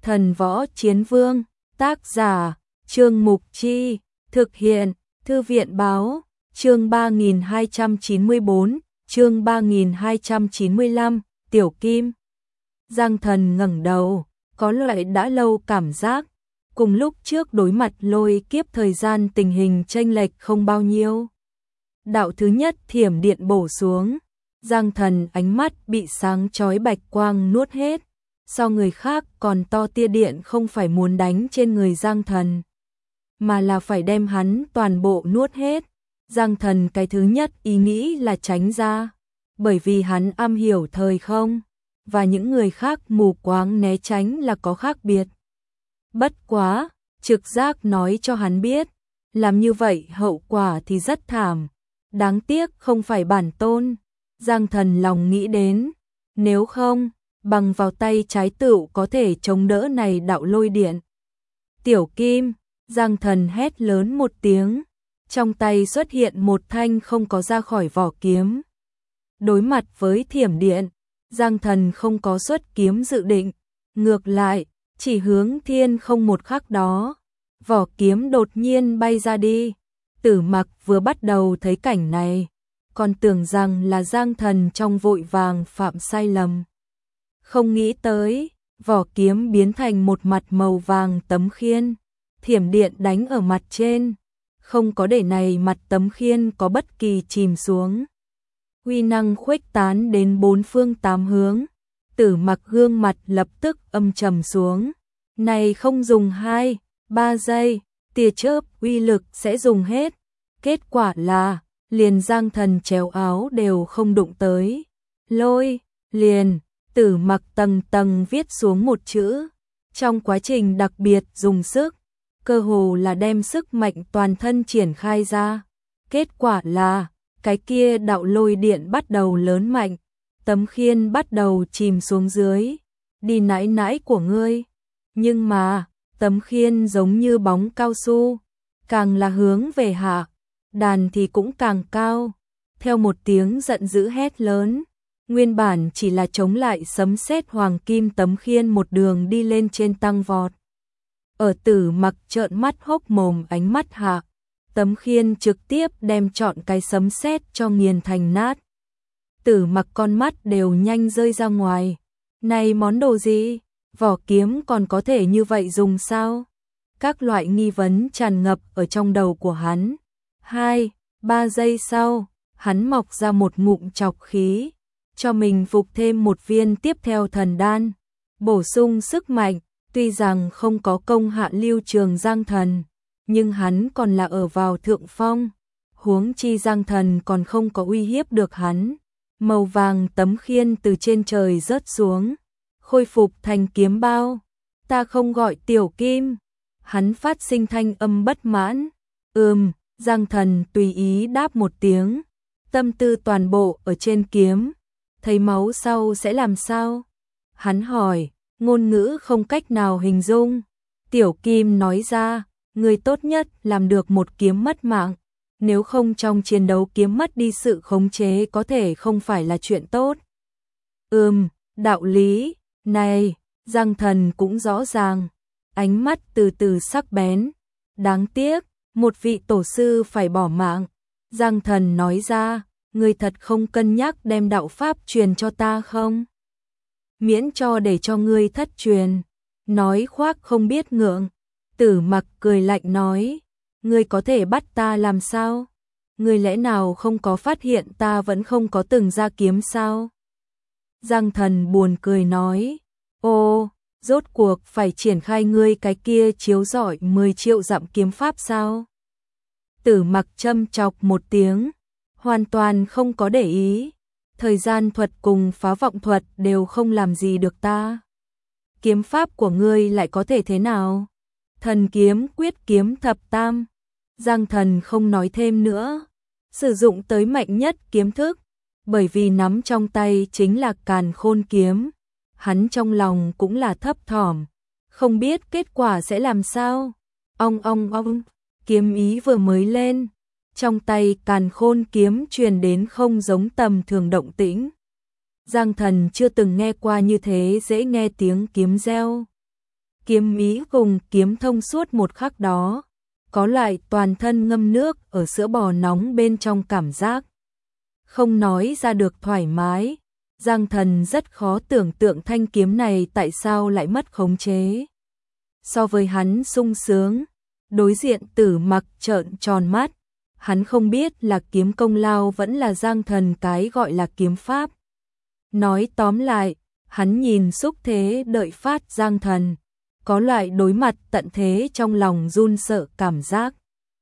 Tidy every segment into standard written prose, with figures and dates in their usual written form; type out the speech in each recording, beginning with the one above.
Thần Võ Chiến Vương, tác giả, Trương Mục Chi, thực hiện, Thư viện Báo, chương 3294, chương 3295, Tiểu Kim. Giang Thần ngẩng đầu, có loại đã lâu cảm giác, cùng lúc trước đối mặt lôi kiếp thời gian tình hình chênh lệch không bao nhiêu. Đạo thứ nhất thiểm điện bổ xuống, Giang Thần ánh mắt bị sáng chói bạch quang nuốt hết. So người khác còn to tia điện không phải muốn đánh trên người Giang Thần, mà là phải đem hắn toàn bộ nuốt hết. Giang Thần cái thứ nhất ý nghĩ là tránh ra, bởi vì hắn am hiểu thời không, và những người khác mù quáng né tránh là có khác biệt. Bất quá, trực giác nói cho hắn biết, làm như vậy hậu quả thì rất thảm. Đáng tiếc không phải bản tôn. Giang Thần lòng nghĩ đến, nếu không, bằng vào tay trái tựu có thể chống đỡ này đạo lôi điện. Tiểu Kim, Giang Thần hét lớn một tiếng, trong tay xuất hiện một thanh không có ra khỏi vỏ kiếm. Đối mặt với thiểm điện, Giang Thần không có xuất kiếm dự định, ngược lại, chỉ hướng thiên không một khắc đó, vỏ kiếm đột nhiên bay ra đi. Tử Mặc vừa bắt đầu thấy cảnh này, còn tưởng rằng là Giang Thần trong vội vàng phạm sai lầm. Không nghĩ tới, vỏ kiếm biến thành một mặt màu vàng tấm khiên, thiểm điện đánh ở mặt trên, không có để này mặt tấm khiên có bất kỳ chìm xuống. Uy năng khuếch tán đến bốn phương tám hướng, Tử Mặc gương mặt lập tức âm trầm xuống. Này không dùng 2-3 giây, tia chớp uy lực sẽ dùng hết. Kết quả là, liền Giang Thần chéo áo đều không đụng tới. Lôi, liền, Tử Mặc tầng tầng viết xuống một chữ. Trong quá trình đặc biệt dùng sức, cơ hồ là đem sức mạnh toàn thân triển khai ra. Kết quả là, cái kia đạo lôi điện bắt đầu lớn mạnh, tấm khiên bắt đầu chìm xuống dưới. Đi nãi nãi của ngươi. Nhưng mà, tấm khiên giống như bóng cao su, càng là hướng về hạ, đàn thì cũng càng cao. Theo một tiếng giận dữ hét lớn, nguyên bản chỉ là chống lại sấm sét hoàng kim tấm khiên một đường đi lên trên tăng vọt. Ở Tử Mặc trợn mắt hốc mồm ánh mắt hạ, tấm khiên trực tiếp đem trọn cái sấm sét cho nghiền thành nát. Tử Mặc con mắt đều nhanh rơi ra ngoài. Này món đồ gì? Vỏ kiếm còn có thể như vậy dùng sao? Các loại nghi vấn tràn ngập ở trong đầu của hắn. 2-3 giây sau, hắn mọc ra một ngụm trọc khí, cho mình phục thêm một viên tiếp theo thần đan, bổ sung sức mạnh. Tuy rằng không có công hạ lưu trường Giang Thần, nhưng hắn còn là ở vào thượng phong, huống chi Giang Thần còn không có uy hiếp được hắn. Màu vàng tấm khiên từ trên trời rớt xuống, khôi phục thành kiếm bao. Ta không gọi Tiểu Kim. Hắn phát sinh thanh âm bất mãn. Giang Thần tùy ý đáp một tiếng, tâm tư toàn bộ ở trên kiếm. Thấy máu sau sẽ làm sao? Hắn hỏi, ngôn ngữ không cách nào hình dung. Tiểu Kim nói ra, người tốt nhất làm được một kiếm mất mạng, nếu không trong chiến đấu kiếm mất đi sự khống chế có thể không phải là chuyện tốt. Đạo lý này, Giang Thần cũng rõ ràng, ánh mắt từ từ sắc bén. Đáng tiếc, một vị tổ sư phải bỏ mạng. Giang Thần nói ra, người thật không cân nhắc đem đạo pháp truyền cho ta không? Miễn cho để cho ngươi thất truyền. Nói khoác không biết ngượng. Tử Mặc cười lạnh nói, ngươi có thể bắt ta làm sao? Ngươi lẽ nào không có phát hiện ta vẫn không có từng ra kiếm sao? Giang Thần buồn cười nói, ô, rốt cuộc phải triển khai ngươi cái kia chiếu rọi 10 triệu dặm kiếm pháp sao? Tử Mặc châm chọc một tiếng, hoàn toàn không có để ý. Thời gian thuật cùng phá vọng thuật đều không làm gì được ta. Kiếm pháp của ngươi lại có thể thế nào? Thần kiếm quyết kiếm thập tam. Giang Thần không nói thêm nữa, sử dụng tới mạnh nhất kiếm thức, bởi vì nắm trong tay chính là Càn Khôn kiếm. Hắn trong lòng cũng là thấp thỏm, không biết kết quả sẽ làm sao. Ong ong ong, kiếm ý vừa mới lên, trong tay Càn Khôn kiếm truyền đến không giống tầm thường động tĩnh. Giang Thần chưa từng nghe qua như thế dễ nghe tiếng kiếm reo. kiếm ý cùng kiếm thông suốt một khắc đó, có loại toàn thân ngâm nước ở sữa bò nóng bên trong cảm giác. Không nói ra được thoải mái, Giang Thần rất khó tưởng tượng thanh kiếm này tại sao lại mất khống chế. So với hắn sung sướng, đối diện Tử Mặc trợn tròn mắt, hắn không biết là kiếm công lao vẫn là Giang Thần cái gọi là kiếm pháp. Nói tóm lại, hắn nhìn xúc thế đợi phát Giang Thần, có loại đối mặt tận thế trong lòng run sợ cảm giác.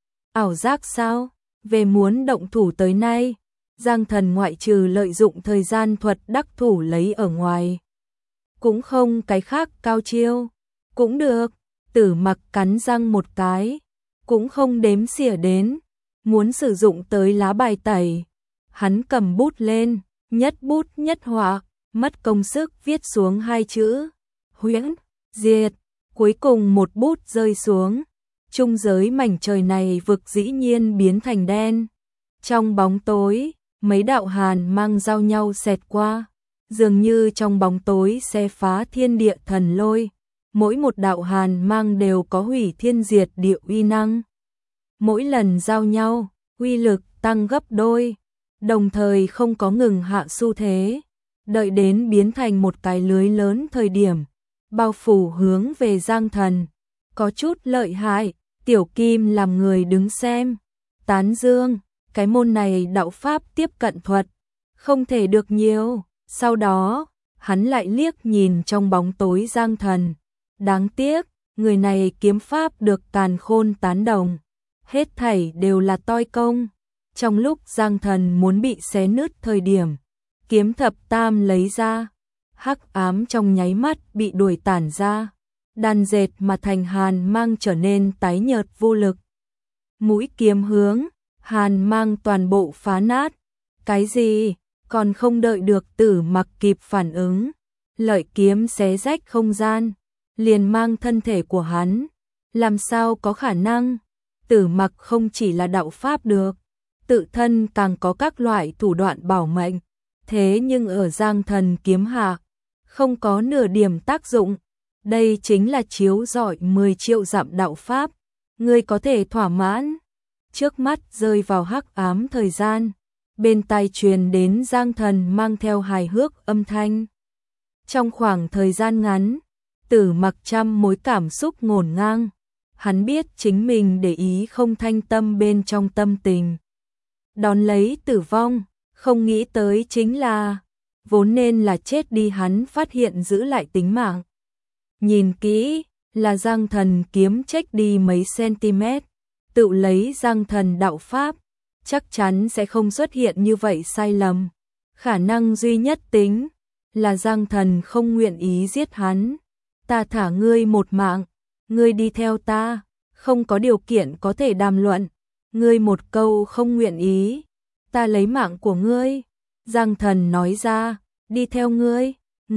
Ảo giác sao? Về muốn động thủ tới nay, Giang Thần ngoại trừ lợi dụng thời gian thuật đắc thủ lấy ở ngoài, cũng không cái khác cao chiêu. Cũng được, Tử Mặc cắn răng một cái, cũng không đếm xỉa đến, muốn sử dụng tới lá bài tẩy. Hắn cầm bút lên, nhất bút nhất họa, mất công sức viết xuống hai chữ huyễn diệt. Cuối cùng một bút rơi xuống, trung giới mảnh trời này vực dĩ nhiên biến thành đen. Trong bóng tối, mấy đạo hàn mang giao nhau xẹt qua, dường như trong bóng tối xé phá thiên địa thần lôi. Mỗi một đạo hàn mang đều có hủy thiên diệt địa uy năng. Mỗi lần giao nhau, uy lực tăng gấp đôi, đồng thời không có ngừng hạ xu thế. Đợi đến biến thành một cái lưới lớn thời điểm, bao phủ hướng về Giang Thần. Có chút lợi hại, Tiểu Kim làm người đứng xem. Tán dương, cái môn này đạo pháp tiếp cận thuật, không thể được nhiều. Sau đó, hắn lại liếc nhìn trong bóng tối Giang Thần. Đáng tiếc, người này kiếm pháp được Càn Khôn tán đồng. Hết thảy đều là toi công. Trong lúc Giang Thần muốn bị xé nứt thời điểm, kiếm thập tam lấy ra, hắc ám trong nháy mắt bị đuổi tản ra, đan dệt mà thành hàn mang trở nên tái nhợt vô lực. Mũi kiếm hướng, hàn mang toàn bộ phá nát. Cái gì? Còn không đợi được Tử Mặc kịp phản ứng, lợi kiếm xé rách không gian, liền mang thân thể của hắn. Làm sao có khả năng? Tử Mặc không chỉ là đạo pháp được, tự thân càng có các loại thủ đoạn bảo mệnh. Thế nhưng ở Giang Thần kiếm hạ, không có nửa điểm tác dụng. Đây chính là chiếu rọi 10 triệu dặm đạo pháp. Ngươi có thể thỏa mãn. Trước mắt rơi vào hắc ám thời gian, bên tai truyền đến Giang Thần mang theo hài hước âm thanh. Trong khoảng thời gian ngắn, Tử Mặc trăm mối cảm xúc ngổn ngang. Hắn biết chính mình để ý không thanh tâm bên trong tâm tình. Đón lấy tử vong, không nghĩ tới chính là vốn nên là chết đi, hắn phát hiện giữ lại tính mạng. Nhìn kỹ, là Giang Thần kiếm chếch đi mấy cm. Tự lấy Giang Thần đạo pháp, chắc chắn sẽ không xuất hiện như vậy sai lầm. Khả năng duy nhất tính là Giang Thần không nguyện ý giết hắn. Ta thả ngươi một mạng, ngươi đi theo ta, không có điều kiện có thể đàm luận. Ngươi một câu không nguyện ý, ta lấy mạng của ngươi. Giang Thần nói ra, đi theo ngươi.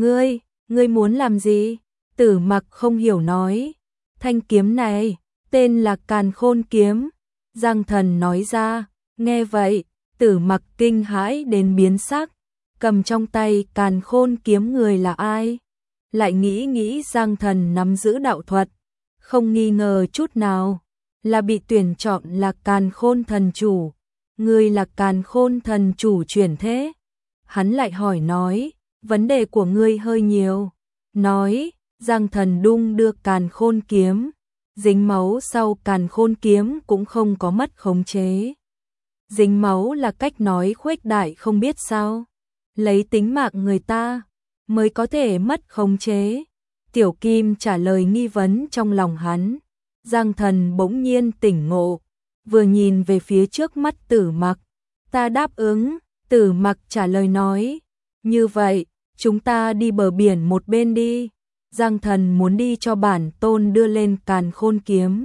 Ngươi muốn làm gì? Tử Mặc không hiểu nói. Thanh kiếm này, tên là Càn Khôn kiếm. Giang Thần nói ra, nghe vậy, Tử Mặc kinh hãi đến biến sắc. Cầm trong tay Càn Khôn kiếm người là ai? Lại nghĩ Giang Thần nắm giữ đạo thuật, không nghi ngờ chút nào, là bị tuyển chọn là Càn Khôn thần chủ. Ngươi là Càn Khôn thần chủ chuyển thế? Hắn lại hỏi nói, vấn đề của ngươi hơi nhiều. Nói, Giang Thần đung đưa Càn Khôn kiếm, dính máu sau Càn Khôn kiếm cũng không có mất khống chế. Dính máu là cách nói khuếch đại không biết sao. Lấy tính mạng người ta mới có thể mất khống chế. Tiểu Kim trả lời nghi vấn trong lòng hắn. Giang Thần bỗng nhiên tỉnh ngộ, vừa nhìn về phía trước mắt Tử Mặc. Ta đáp ứng. Tử Mặc trả lời nói, như vậy, chúng ta đi bờ biển một bên đi. Giang Thần muốn đi cho bản tôn đưa lên Càn Khôn kiếm.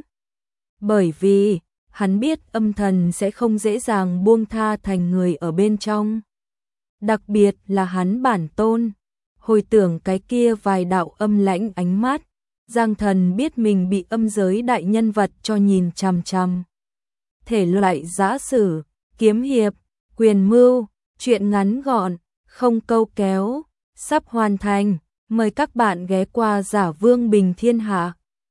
Bởi vì, hắn biết âm thần sẽ không dễ dàng buông tha thành người ở bên trong. Đặc biệt là hắn bản tôn. Hồi tưởng cái kia vài đạo âm lãnh ánh mắt, Giang Thần biết mình bị âm giới đại nhân vật cho nhìn chằm chằm. Thể loại giã sử, kiếm hiệp, quyền mưu, chuyện ngắn gọn, không câu kéo, sắp hoàn thành. Mời các bạn ghé qua Giả Vương Bình Thiên Hạ.